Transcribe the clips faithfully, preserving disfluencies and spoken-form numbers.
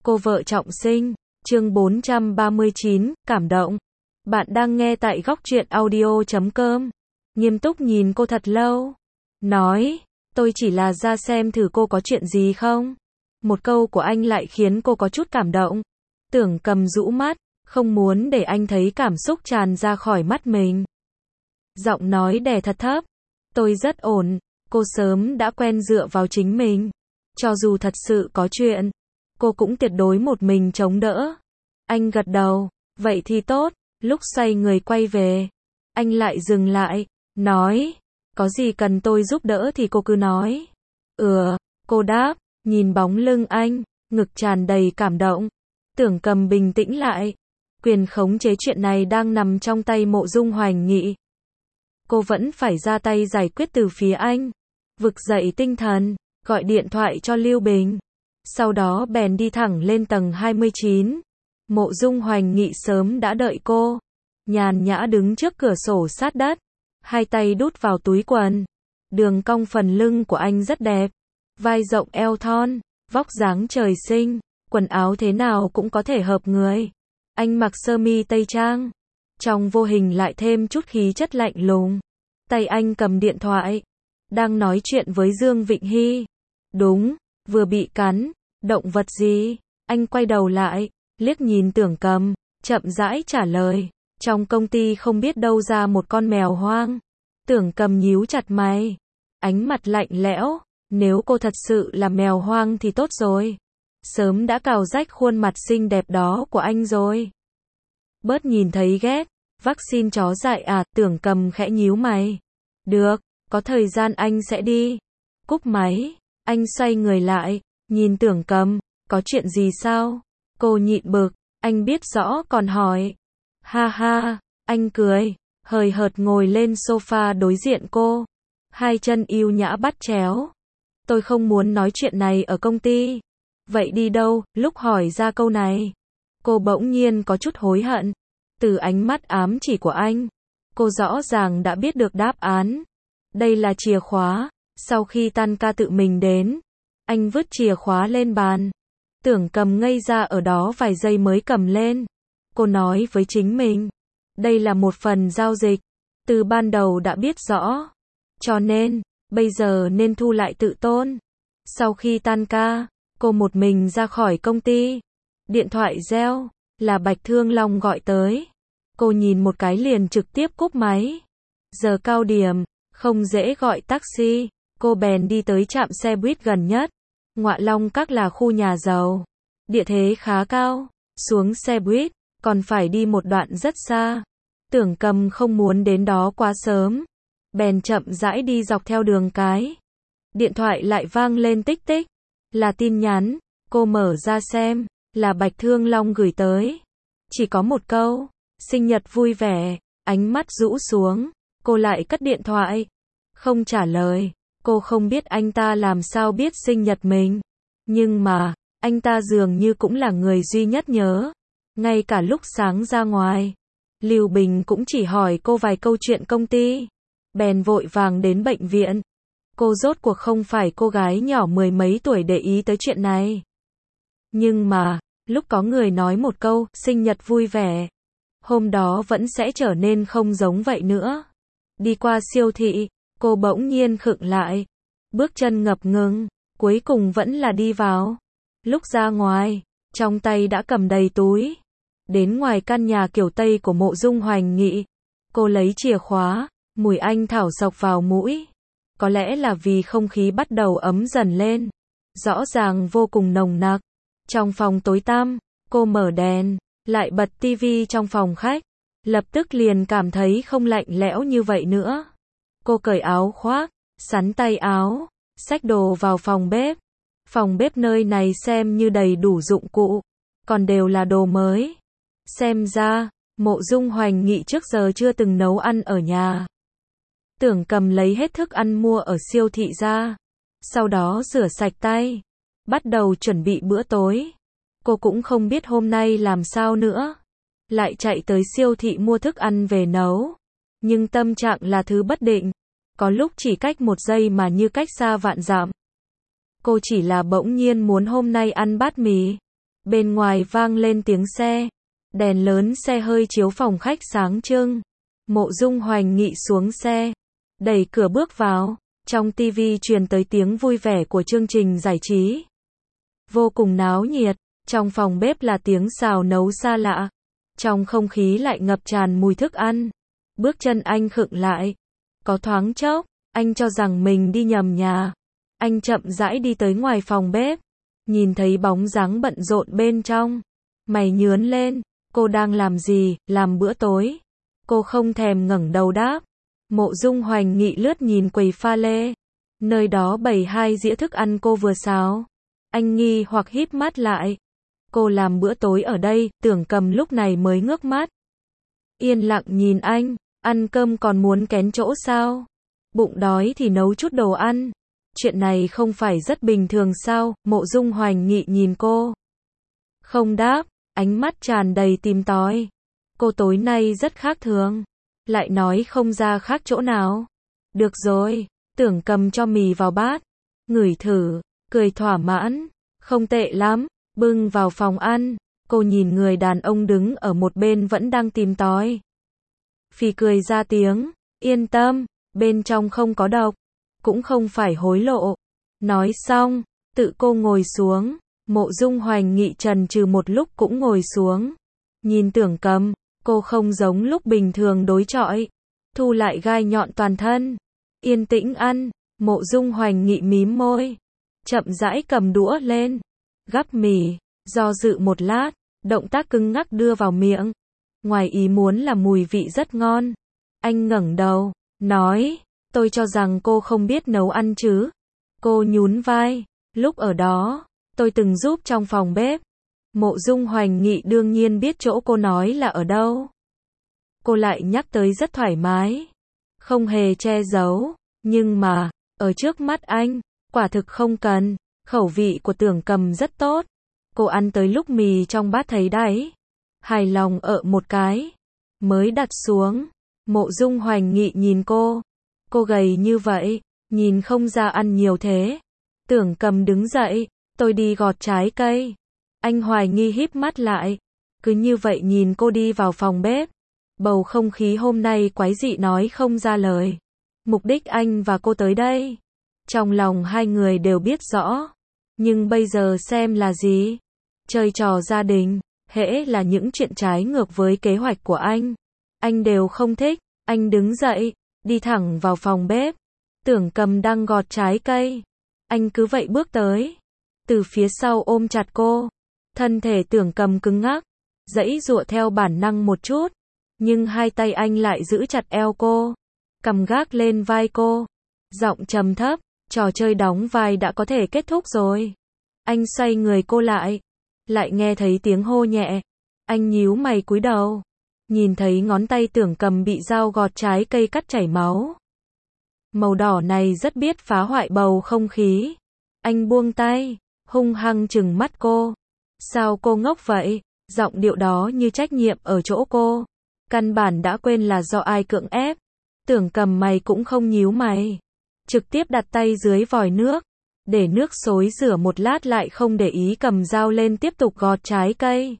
Cô vợ trọng sinh, chương bốn trăm ba mươi chín, cảm động. Bạn đang nghe tại góc truyện audio chấm com. Nghiêm túc nhìn cô thật lâu. Nói, tôi chỉ là ra xem thử cô có chuyện gì không. Một câu của anh lại khiến cô có chút cảm động. Tưởng Cầm rũ mắt, không muốn để anh thấy cảm xúc tràn ra khỏi mắt mình. Giọng nói đè thật thấp. Tôi rất ổn, cô sớm đã quen dựa vào chính mình. Cho dù thật sự có chuyện, cô cũng tuyệt đối một mình chống đỡ. Anh gật đầu, vậy thì tốt. Lúc xoay người quay về, anh lại dừng lại, nói, có gì cần tôi giúp đỡ thì cô cứ nói. Ừ, cô đáp, nhìn bóng lưng anh, ngực tràn đầy cảm động. Tưởng Cầm bình tĩnh lại. Quyền khống chế chuyện này đang nằm trong tay Mộ Dung Hoành Nghị. Cô vẫn phải ra tay giải quyết từ phía anh. Vực dậy tinh thần, gọi điện thoại cho Lưu Bình. Sau đó bèn đi thẳng lên tầng hai mươi chín. Mộ Dung Hoành Nghị sớm đã đợi cô. Nhàn nhã đứng trước cửa sổ sát đất. Hai tay đút vào túi quần. Đường cong phần lưng của anh rất đẹp. Vai rộng eo thon, vóc dáng trời sinh. Quần áo thế nào cũng có thể hợp người. Anh mặc sơ mi tây trang. Trong vô hình lại thêm chút khí chất lạnh lùng. Tay anh cầm điện thoại. Đang nói chuyện với Dương Vịnh Hy. Đúng, vừa bị cắn. Động vật gì? Anh quay đầu lại, liếc nhìn Tưởng Cầm, chậm rãi trả lời. Trong công ty không biết đâu ra một con mèo hoang. Tưởng Cầm nhíu chặt mày. Ánh mặt lạnh lẽo. Nếu cô thật sự là mèo hoang thì tốt rồi. Sớm đã cào rách khuôn mặt xinh đẹp đó của anh rồi. Bớt nhìn thấy ghét. Vaccine chó dại à? Tưởng Cầm khẽ nhíu mày. Được, có thời gian anh sẽ đi. Cúp máy, anh xoay người lại, nhìn Tưởng Cầm, có chuyện gì sao? Cô nhịn bực, anh biết rõ còn hỏi. Ha ha, anh cười, hời hợt ngồi lên sofa đối diện cô. Hai chân yêu nhã bắt chéo. Tôi không muốn nói chuyện này ở công ty. Vậy đi đâu? Lúc hỏi ra câu này, cô bỗng nhiên có chút hối hận. Từ ánh mắt ám chỉ của anh, cô rõ ràng đã biết được đáp án. Đây là chìa khóa. Sau khi tan ca tự mình đến, anh vứt chìa khóa lên bàn. Tưởng Cầm ngây ra ở đó vài giây mới cầm lên. Cô nói với chính mình, đây là một phần giao dịch. Từ ban đầu đã biết rõ. Cho nên, bây giờ nên thu lại tự tôn. Sau khi tan ca, cô một mình ra khỏi công ty. Điện thoại reo, là Bạch Thương Long gọi tới. Cô nhìn một cái liền trực tiếp cúp máy. Giờ cao điểm, không dễ gọi taxi. Cô bèn đi tới trạm xe buýt gần nhất. Ngọa Long Các là khu nhà giàu. Địa thế khá cao. Xuống xe buýt, còn phải đi một đoạn rất xa. Tưởng Cầm không muốn đến đó quá sớm. Bèn chậm rãi đi dọc theo đường cái. Điện thoại lại vang lên tích tích. Là tin nhắn. Cô mở ra xem. Là Bạch Thương Long gửi tới. Chỉ có một câu. Sinh nhật vui vẻ. Ánh mắt rũ xuống. Cô lại cất điện thoại. Không trả lời. Cô không biết anh ta làm sao biết sinh nhật mình. Nhưng mà, anh ta dường như cũng là người duy nhất nhớ. Ngay cả lúc sáng ra ngoài, Lưu Bình cũng chỉ hỏi cô vài câu chuyện công ty. Bèn vội vàng đến bệnh viện. Cô rốt cuộc không phải cô gái nhỏ mười mấy tuổi để ý tới chuyện này. Nhưng mà, lúc có người nói một câu, sinh nhật vui vẻ, hôm đó vẫn sẽ trở nên không giống vậy nữa. Đi qua siêu thị, cô bỗng nhiên khựng lại. Bước chân ngập ngừng, cuối cùng vẫn là đi vào. Lúc ra ngoài, trong tay đã cầm đầy túi. Đến ngoài căn nhà kiểu Tây của Mộ Dung Hoành Nghị. Cô lấy chìa khóa, mùi anh thảo xộc vào mũi. Có lẽ là vì không khí bắt đầu ấm dần lên. Rõ ràng vô cùng nồng nặc. Trong phòng tối tăm, cô mở đèn, lại bật tivi trong phòng khách. Lập tức liền cảm thấy không lạnh lẽo như vậy nữa. Cô cởi áo khoác, sắn tay áo, xách đồ vào phòng bếp. Phòng bếp nơi này xem như đầy đủ dụng cụ, còn đều là đồ mới. Xem ra, Mộ Dung Hoành Nghị trước giờ chưa từng nấu ăn ở nhà. Tưởng Cầm lấy hết thức ăn mua ở siêu thị ra, sau đó rửa sạch tay, bắt đầu chuẩn bị bữa tối. Cô cũng không biết hôm nay làm sao nữa. Lại chạy tới siêu thị mua thức ăn về nấu. Nhưng tâm trạng là thứ bất định. Có lúc chỉ cách một giây mà như cách xa vạn dặm. Cô chỉ là bỗng nhiên muốn hôm nay ăn bát mì. Bên ngoài vang lên tiếng xe. Đèn lớn xe hơi chiếu phòng khách sáng trưng. Mộ Dung Hoành Nghị xuống xe, đẩy cửa bước vào. Trong tivi truyền tới tiếng vui vẻ của chương trình giải trí. Vô cùng náo nhiệt. Trong phòng bếp là tiếng xào nấu xa lạ. Trong không khí lại ngập tràn mùi thức ăn. Bước chân anh khựng lại. Có thoáng chốc, anh cho rằng mình đi nhầm nhà. Anh chậm rãi đi tới ngoài phòng bếp. Nhìn thấy bóng dáng bận rộn bên trong. Mày nhướn lên. Cô đang làm gì? Làm bữa tối. Cô không thèm ngẩng đầu đáp. Mộ Dung Hoành Nghị lướt nhìn quầy pha lê. Nơi đó bày hai dĩa thức ăn cô vừa xào. Anh nghi hoặc híp mắt lại. Cô làm bữa tối ở đây? Tưởng Cầm lúc này mới ngước mắt. Yên lặng nhìn anh. Ăn cơm còn muốn kén chỗ sao? Bụng đói thì nấu chút đồ ăn. Chuyện này không phải rất bình thường sao? Mộ Dung Hoành Nghị nhìn cô. Không đáp, ánh mắt tràn đầy tìm tòi. Cô tối nay rất khác thường. Lại nói không ra khác chỗ nào. Được rồi, Tưởng Cầm cho mì vào bát. Ngửi thử, cười thỏa mãn. Không tệ lắm, bưng vào phòng ăn. Cô nhìn người đàn ông đứng ở một bên vẫn đang tìm tòi. Phì cười ra tiếng, yên tâm, bên trong không có độc, cũng không phải hối lộ. Nói xong, tự cô ngồi xuống. Mộ Dung Hoành Nghị chần chừ một lúc cũng ngồi xuống. Nhìn Tưởng Cầm, cô không giống lúc bình thường đối chọi. Thu lại gai nhọn toàn thân. Yên tĩnh ăn. Mộ Dung Hoành Nghị mím môi. Chậm rãi cầm đũa lên. Gắp mì. Do dự một lát. Động tác cứng ngắc đưa vào miệng. Ngoài ý muốn là mùi vị rất ngon. Anh ngẩng đầu. Nói. Tôi cho rằng cô không biết nấu ăn chứ. Cô nhún vai. Lúc ở đó, tôi từng giúp trong phòng bếp. Mộ Dung Hoành Nghị đương nhiên biết chỗ cô nói là ở đâu. Cô lại nhắc tới rất thoải mái. Không hề che giấu. Nhưng mà, ở trước mắt anh, quả thực không cần. Khẩu vị của Tưởng Cầm rất tốt. Cô ăn tới lúc mì trong bát thấy đáy. Hài lòng ợ một cái. Mới đặt xuống. Mộ Dung Hoành Nghị nhìn cô. Cô gầy như vậy, nhìn không ra ăn nhiều thế. Tưởng Cầm đứng dậy. Tôi đi gọt trái cây. Anh hoài nghi híp mắt lại. Cứ như vậy nhìn cô đi vào phòng bếp. Bầu không khí hôm nay quái dị nói không ra lời. Mục đích anh và cô tới đây. Trong lòng hai người đều biết rõ. Nhưng bây giờ xem là gì? Chơi trò gia đình. Hễ là những chuyện trái ngược với kế hoạch của anh. Anh đều không thích. Anh đứng dậy. Đi thẳng vào phòng bếp. Tưởng Cầm đang gọt trái cây. Anh cứ vậy bước tới. Từ phía sau ôm chặt cô. Thân thể Tưởng Cầm cứng ngắc. Giãy giụa theo bản năng một chút. Nhưng hai tay anh lại giữ chặt eo cô. Cầm gác lên vai cô. Giọng trầm thấp. Trò chơi đóng vai đã có thể kết thúc rồi. Anh xoay người cô lại. Lại nghe thấy tiếng hô nhẹ. Anh nhíu mày cúi đầu. Nhìn thấy ngón tay Tưởng Cầm bị dao gọt trái cây cắt chảy máu. Màu đỏ này rất biết phá hoại bầu không khí. Anh buông tay. Hung hăng trừng mắt cô. Sao cô ngốc vậy? Giọng điệu đó như trách nhiệm ở chỗ cô. Căn bản đã quên là do ai cưỡng ép. Tưởng Cầm mày cũng không nhíu mày. Trực tiếp đặt tay dưới vòi nước. Để nước xối rửa một lát lại không để ý cầm dao lên tiếp tục gọt trái cây.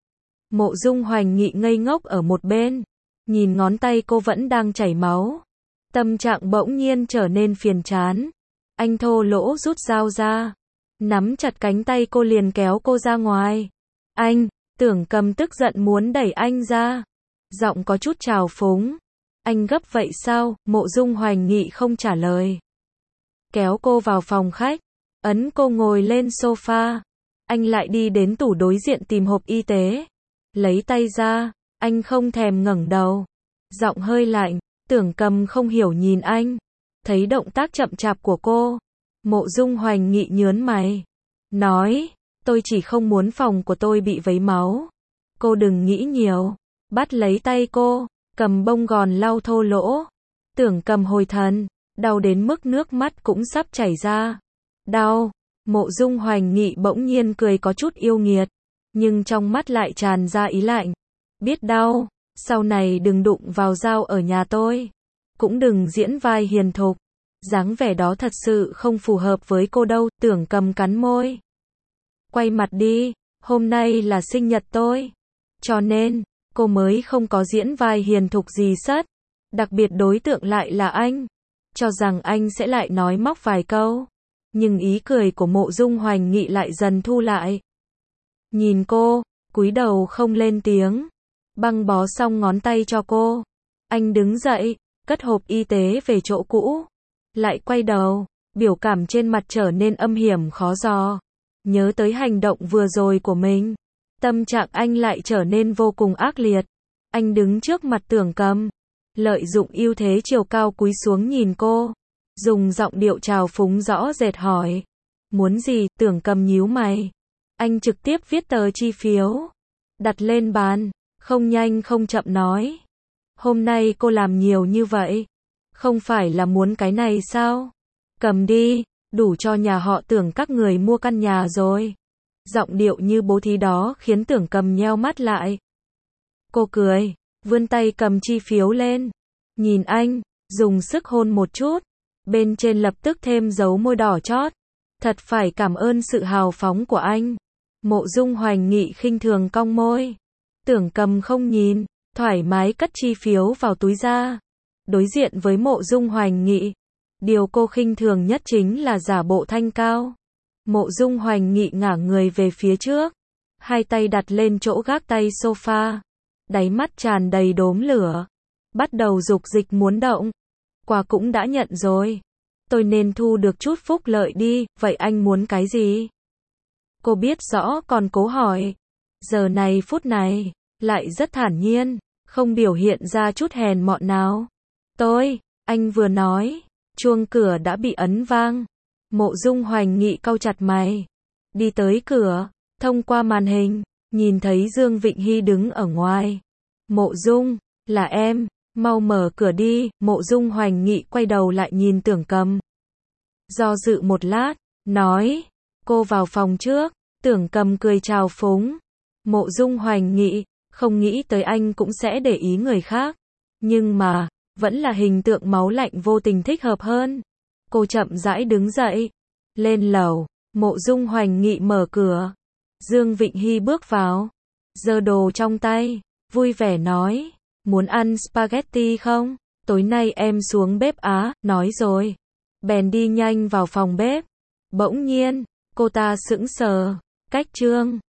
Mộ Dung Hoành Nghị ngây ngốc ở một bên. Nhìn ngón tay cô vẫn đang chảy máu. Tâm trạng bỗng nhiên trở nên phiền chán. Anh thô lỗ rút dao ra. Nắm chặt cánh tay cô liền kéo cô ra ngoài. Anh, Tưởng Cầm tức giận muốn đẩy anh ra. Giọng có chút trào phúng. Anh gấp vậy sao? Mộ Dung Hoành Nghị không trả lời. Kéo cô vào phòng khách. Ấn cô ngồi lên sofa. Anh lại đi đến tủ đối diện tìm hộp y tế. Lấy tay ra. Anh không thèm ngẩng đầu. Giọng hơi lạnh. Tưởng Cầm không hiểu nhìn anh. Thấy động tác chậm chạp của cô. Mộ Dung Hoành Nghị nhớn mày. Nói. Tôi chỉ không muốn phòng của tôi bị vấy máu. Cô đừng nghĩ nhiều. Bắt lấy tay cô. Cầm bông gòn lau thô lỗ. Tưởng Cầm hồi thần. Đau đến mức nước mắt cũng sắp chảy ra. Đau. Mộ Dung Hoành Nghị bỗng nhiên cười có chút yêu nghiệt. Nhưng trong mắt lại tràn ra ý lạnh. Biết đau. Sau này đừng đụng vào dao ở nhà tôi. Cũng đừng diễn vai hiền thục. Dáng vẻ đó thật sự không phù hợp với cô đâu. Tưởng Cầm cắn môi. Quay mặt đi. Hôm nay là sinh nhật tôi. Cho nên, cô mới không có diễn vai hiền thục gì sất. Đặc biệt đối tượng lại là anh. Cho rằng anh sẽ lại nói móc vài câu. Nhưng ý cười của Mộ Dung Hoành Nghị lại dần thu lại. Nhìn cô, cúi đầu không lên tiếng. Băng bó xong ngón tay cho cô. Anh đứng dậy, cất hộp y tế về chỗ cũ. Lại quay đầu, biểu cảm trên mặt trở nên âm hiểm khó dò. Nhớ tới hành động vừa rồi của mình. Tâm trạng anh lại trở nên vô cùng ác liệt. Anh đứng trước mặt Tưởng Cầm. Lợi dụng ưu thế chiều cao cúi xuống nhìn cô. Dùng giọng điệu trào phúng rõ rệt hỏi. Muốn gì? Tưởng Cầm nhíu mày. Anh trực tiếp viết tờ chi phiếu. Đặt lên bàn. Không nhanh không chậm nói. Hôm nay cô làm nhiều như vậy. Không phải là muốn cái này sao? Cầm đi. Đủ cho nhà họ Tưởng các người mua căn nhà rồi. Giọng điệu như bố thí đó khiến Tưởng Cầm nheo mắt lại. Cô cười. Vươn tay cầm chi phiếu lên. Nhìn anh. Dùng sức hôn một chút. Bên trên lập tức thêm dấu môi đỏ chót. Thật phải cảm ơn sự hào phóng của anh. Mộ Dung Hoành Nghị khinh thường cong môi. Tưởng Cầm không nhìn. Thoải mái cất chi phiếu vào túi ra. Đối diện với Mộ Dung Hoành Nghị. Điều cô khinh thường nhất chính là giả bộ thanh cao. Mộ Dung Hoành Nghị ngả người về phía trước. Hai tay đặt lên chỗ gác tay sofa. Đáy mắt tràn đầy đốm lửa. Bắt đầu dục dịch muốn động. Quà cũng đã nhận rồi. Tôi nên thu được chút phúc lợi đi, vậy anh muốn cái gì? Cô biết rõ còn cố hỏi. Giờ này phút này, lại rất thản nhiên, không biểu hiện ra chút hèn mọn nào. Tôi, anh vừa nói, chuông cửa đã bị ấn vang. Mộ Dung Hoành Nghị cau chặt mày. Đi tới cửa, thông qua màn hình, nhìn thấy Dương Vịnh Hy đứng ở ngoài. Mộ Dung, là em, mau mở cửa đi. Mộ Dung Hoành Nghị quay đầu lại nhìn Tưởng Cầm. Do dự một lát, nói, cô vào phòng trước. Tưởng Cầm cười trào phúng. Mộ Dung Hoành Nghị, không nghĩ tới anh cũng sẽ để ý người khác. Nhưng mà, vẫn là hình tượng máu lạnh vô tình thích hợp hơn. Cô chậm rãi đứng dậy. Lên lầu, Mộ Dung Hoành Nghị mở cửa. Dương Vịnh Hy bước vào. Giơ đồ trong tay, vui vẻ nói. Muốn ăn spaghetti không? Tối nay em xuống bếp á, nói rồi. Bèn đi nhanh vào phòng bếp. Bỗng nhiên, cô ta sững sờ. Cách Trương